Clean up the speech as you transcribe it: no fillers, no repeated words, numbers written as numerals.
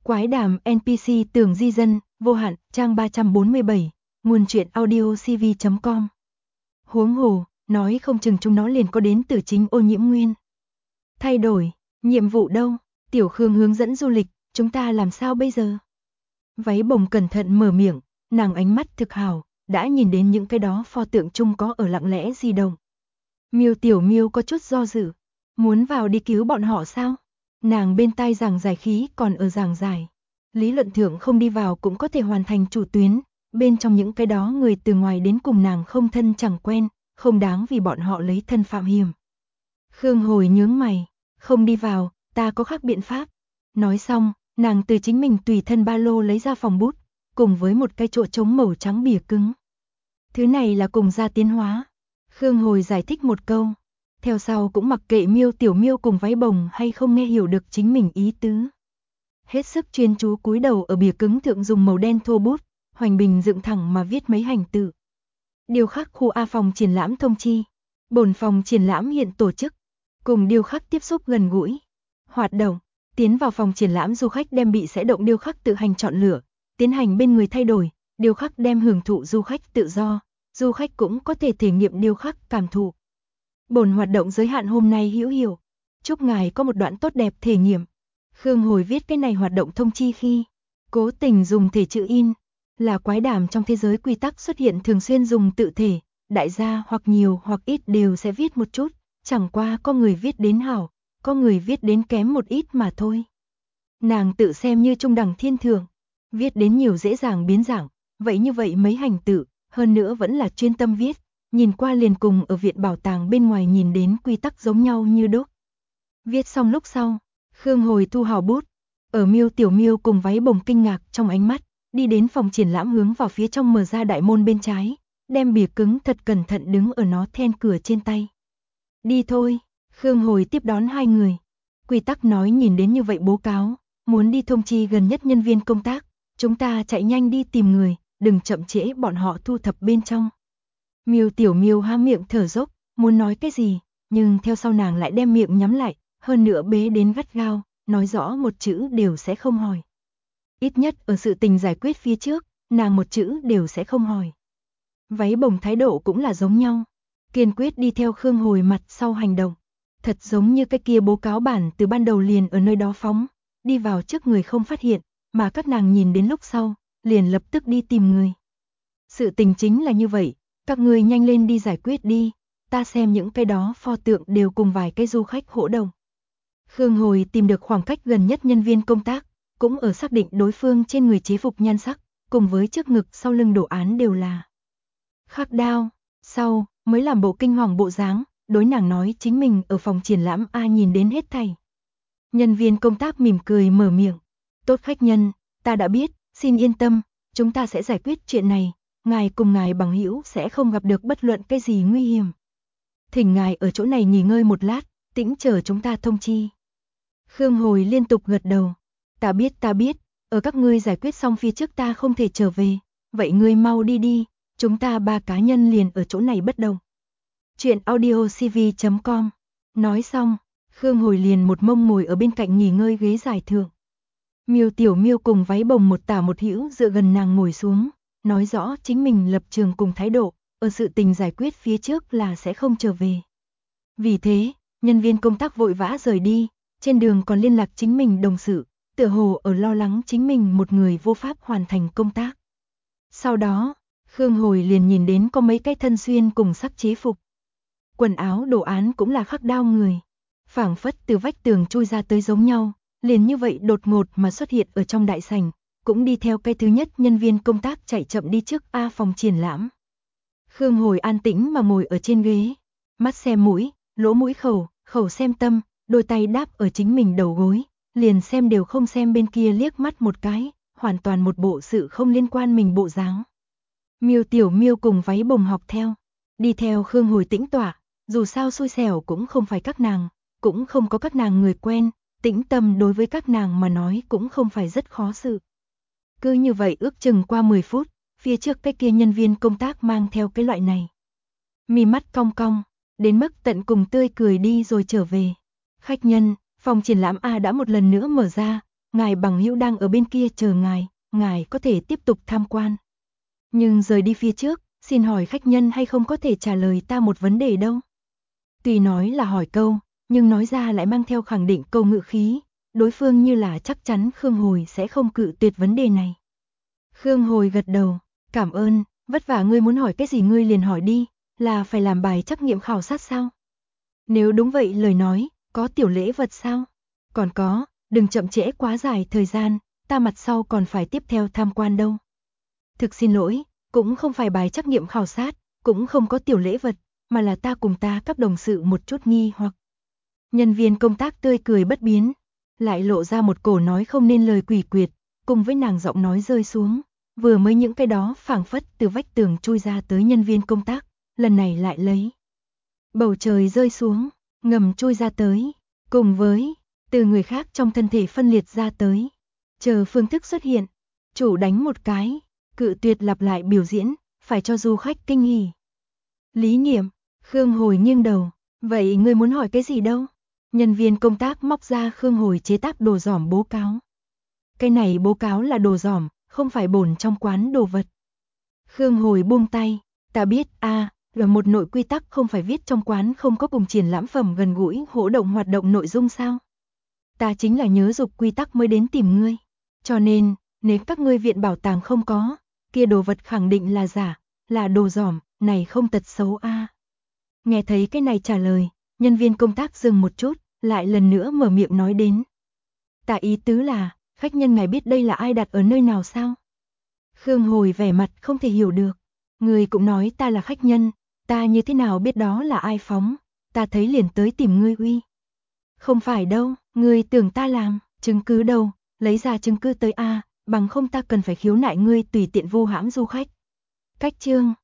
Quái đàm NPC Tường Di Dân, vô hạn, trang 347, nguồn truyện audio cv.com. Huống hồ, nói không chừng chúng nó liền có đến từ chính Ô Nhiễm Nguyên. Thay đổi, nhiệm vụ đâu? Tiểu Khương hướng dẫn du lịch, chúng ta làm sao bây giờ? Váy bồng cẩn thận mở miệng, nàng ánh mắt thực hào, đã nhìn đến những cái đó pho tượng chung có ở lặng lẽ di động. Miêu Tiểu Miêu có chút do dự, muốn vào đi cứu bọn họ sao? Nàng bên tai giảng giải khí còn ở giảng giải. Lý luận thượng không đi vào cũng có thể hoàn thành chủ tuyến, bên trong những cái đó người từ ngoài đến cùng nàng không thân chẳng quen, không đáng vì bọn họ lấy thân phạm hiểm. Khương Hồi nhướng mày, không đi vào, ta có khác biện pháp. Nói xong, nàng từ chính mình tùy thân ba lô lấy ra phòng bút, cùng với một cái chỗ trống màu trắng bìa cứng. Thứ này là cùng gia tiến hóa. Khương Hồi giải thích một câu. Theo sau cũng mặc kệ Miêu Tiểu Miêu cùng váy bồng hay không nghe hiểu được chính mình ý tứ. Hết sức chuyên chú cúi đầu ở bìa cứng thượng dùng màu đen thô bút, hoành bình dựng thẳng mà viết mấy hành tự. Điêu khắc khu A phòng triển lãm thông chi. Bổn phòng triển lãm hiện tổ chức. Cùng điêu khắc tiếp xúc gần gũi. Hoạt động. Tiến vào phòng triển lãm du khách đem bị sẽ động điêu khắc tự hành chọn lựa. Tiến hành bên người thay đổi. Điêu khắc đem hưởng thụ du khách tự do. Du khách cũng có thể thể nghiệm điêu khắc cảm thụ. Bổn hoạt động giới hạn hôm nay hữu hiệu. Chúc ngài có một đoạn tốt đẹp thể nghiệm. Khương Hồi viết cái này hoạt động thông chi khi cố tình dùng thể chữ in, là quái đàm trong thế giới quy tắc xuất hiện thường xuyên dùng tự thể, đại gia hoặc nhiều hoặc ít đều sẽ viết một chút, chẳng qua có người viết đến hảo, có người viết đến kém một ít mà thôi. Nàng tự xem như trung đẳng thiên thượng, viết đến nhiều dễ dàng biến dạng, vậy như vậy mấy hành tự, hơn nữa vẫn là chuyên tâm viết, nhìn qua liền cùng ở viện bảo tàng bên ngoài nhìn đến quy tắc giống nhau như đúc. Viết xong lúc sau, Khương Hồi thu hào bút, ở Miêu Tiểu Miêu cùng váy bồng kinh ngạc trong ánh mắt, đi đến phòng triển lãm hướng vào phía trong mở ra đại môn bên trái, đem bìa cứng thật cẩn thận đứng ở nó then cửa trên tay. Đi thôi, Khương Hồi tiếp đón hai người. Quy tắc nói nhìn đến như vậy bố cáo, muốn đi thông chi gần nhất nhân viên công tác, chúng ta chạy nhanh đi tìm người, đừng chậm trễ bọn họ thu thập bên trong. Miêu Tiểu Miêu há miệng thở dốc, muốn nói cái gì, nhưng theo sau nàng lại đem miệng nhắm lại, hơn nữa bế đến gắt gao, nói rõ một chữ đều sẽ không hỏi. Ít nhất ở sự tình giải quyết phía trước, nàng một chữ đều sẽ không hỏi. Váy bồng thái độ cũng là giống nhau, kiên quyết đi theo Khương Hồi mặt sau hành động. Thật giống như cái kia bố cáo bản từ ban đầu liền ở nơi đó phóng, đi vào trước người không phát hiện, mà các nàng nhìn đến lúc sau, liền lập tức đi tìm người. Sự tình chính là như vậy, các người nhanh lên đi giải quyết đi, ta xem những cái đó pho tượng đều cùng vài cái du khách hỗ đồng. Khương Hồi tìm được khoảng cách gần nhất nhân viên công tác, cũng ở xác định đối phương trên người chế phục nhan sắc, cùng với trước ngực sau lưng đồ án đều là khắc đao, sau mới làm bộ kinh hoàng bộ dáng, đối nàng nói chính mình ở phòng triển lãm A nhìn đến hết thảy. Nhân viên công tác mỉm cười mở miệng, tốt khách nhân, ta đã biết, xin yên tâm, chúng ta sẽ giải quyết chuyện này, ngài cùng ngài bằng hữu sẽ không gặp được bất luận cái gì nguy hiểm. Thỉnh ngài ở chỗ này nghỉ ngơi một lát, tĩnh chờ chúng ta thông chi. Khương Hồi liên tục gật đầu, ta biết, ở các ngươi giải quyết xong phía trước ta không thể trở về, vậy ngươi mau đi đi, chúng ta ba cá nhân liền ở chỗ này bất động. Chuyện audio cv.com. Nói xong, Khương Hồi liền một mông ngồi ở bên cạnh nghỉ ngơi ghế dài thượng. Miêu Tiểu Miêu cùng váy bồng một tả một hữu dựa gần nàng ngồi xuống, nói rõ chính mình lập trường cùng thái độ, ở sự tình giải quyết phía trước là sẽ không trở về. Vì thế, nhân viên công tác vội vã rời đi, trên đường còn liên lạc chính mình đồng sự, tựa hồ ở lo lắng chính mình một người vô pháp hoàn thành công tác. Sau đó, Khương Hồi liền nhìn đến có mấy cái thân xuyên cùng sắc chế phục. Quần áo đồ án cũng là khắc đao người, phảng phất từ vách tường chui ra tới giống nhau, liền như vậy đột ngột mà xuất hiện ở trong đại sảnh, cũng đi theo cái thứ nhất nhân viên công tác chạy chậm đi trước A phòng triển lãm. Khương Hồi an tĩnh mà ngồi ở trên ghế, mắt xem mũi, lỗ mũi khẩu, khẩu xem tâm, đôi tay đáp ở chính mình đầu gối, liền xem đều không xem bên kia liếc mắt một cái, hoàn toàn một bộ sự không liên quan mình bộ dáng. Miêu Tiểu Miêu cùng váy bồng học theo, đi theo Khương Hồi tĩnh tọa, dù sao xui xẻo cũng không phải các nàng, cũng không có các nàng người quen, tĩnh tâm đối với các nàng mà nói cũng không phải rất khó sự. Cứ như vậy ước chừng qua 10 phút, phía trước cái kia nhân viên công tác mang theo cái loại này. Mi mắt cong cong, đến mức tận cùng tươi cười đi rồi trở về. Khách nhân, phòng triển lãm A đã một lần nữa mở ra, ngài bằng hữu đang ở bên kia chờ ngài có thể tiếp tục tham quan. Nhưng rời đi phía trước, xin hỏi khách nhân hay không có thể trả lời ta một vấn đề đâu. Tuy nói là hỏi câu, nhưng nói ra lại mang theo khẳng định câu ngữ khí, đối phương như là chắc chắn Khương Hồi sẽ không cự tuyệt vấn đề này. Khương Hồi gật đầu, cảm ơn, vất vả ngươi muốn hỏi cái gì ngươi liền hỏi đi, là phải làm bài trắc nghiệm khảo sát sao? Nếu đúng vậy lời nói, có tiểu lễ vật sao? Còn có, đừng chậm trễ quá dài thời gian, ta mặt sau còn phải tiếp theo tham quan đâu. Thực xin lỗi, cũng không phải bài trắc nghiệm khảo sát, cũng không có tiểu lễ vật, mà là ta cùng ta các đồng sự một chút nghi hoặc. Nhân viên công tác tươi cười bất biến, lại lộ ra một cổ nói không nên lời quỷ quyệt, cùng với nàng giọng nói rơi xuống, vừa mới những cái đó phảng phất từ vách tường chui ra tới nhân viên công tác, lần này lại lấy bầu trời rơi xuống, ngầm chui ra tới, cùng với từ người khác trong thân thể phân liệt ra tới. Chờ phương thức xuất hiện, chủ đánh một cái, cự tuyệt lặp lại biểu diễn, phải cho du khách kinh hỉ. Lý Nghiệm, Khương Hồi nghiêng đầu, vậy ngươi muốn hỏi cái gì đâu? Nhân viên công tác móc ra Khương Hồi chế tác đồ giỏm bố cáo. Cái này bố cáo là đồ giỏm, không phải bổn trong quán đồ vật. Khương Hồi buông tay, ta biết là một nội quy tắc không phải viết trong quán không có cùng triển lãm phẩm gần gũi hỗ động hoạt động nội dung sao? Ta chính là nhớ dục quy tắc mới đến tìm ngươi. Cho nên, nếu các ngươi viện bảo tàng không có, kia đồ vật khẳng định là giả, là đồ giỏm, này không tật xấu Nghe thấy cái này trả lời, nhân viên công tác dừng một chút, lại lần nữa mở miệng nói đến. Ta ý tứ là, khách nhân ngài biết đây là ai đặt ở nơi nào sao? Khương Hồi vẻ mặt không thể hiểu được. Người cũng nói ta là khách nhân, ta như thế nào biết đó là ai phóng, ta thấy liền tới tìm ngươi uy. Không phải đâu, ngươi tưởng ta làm, chứng cứ đâu, lấy ra chứng cứ tới bằng không ta cần phải khiếu nại ngươi tùy tiện vu hãm du khách. Cách chương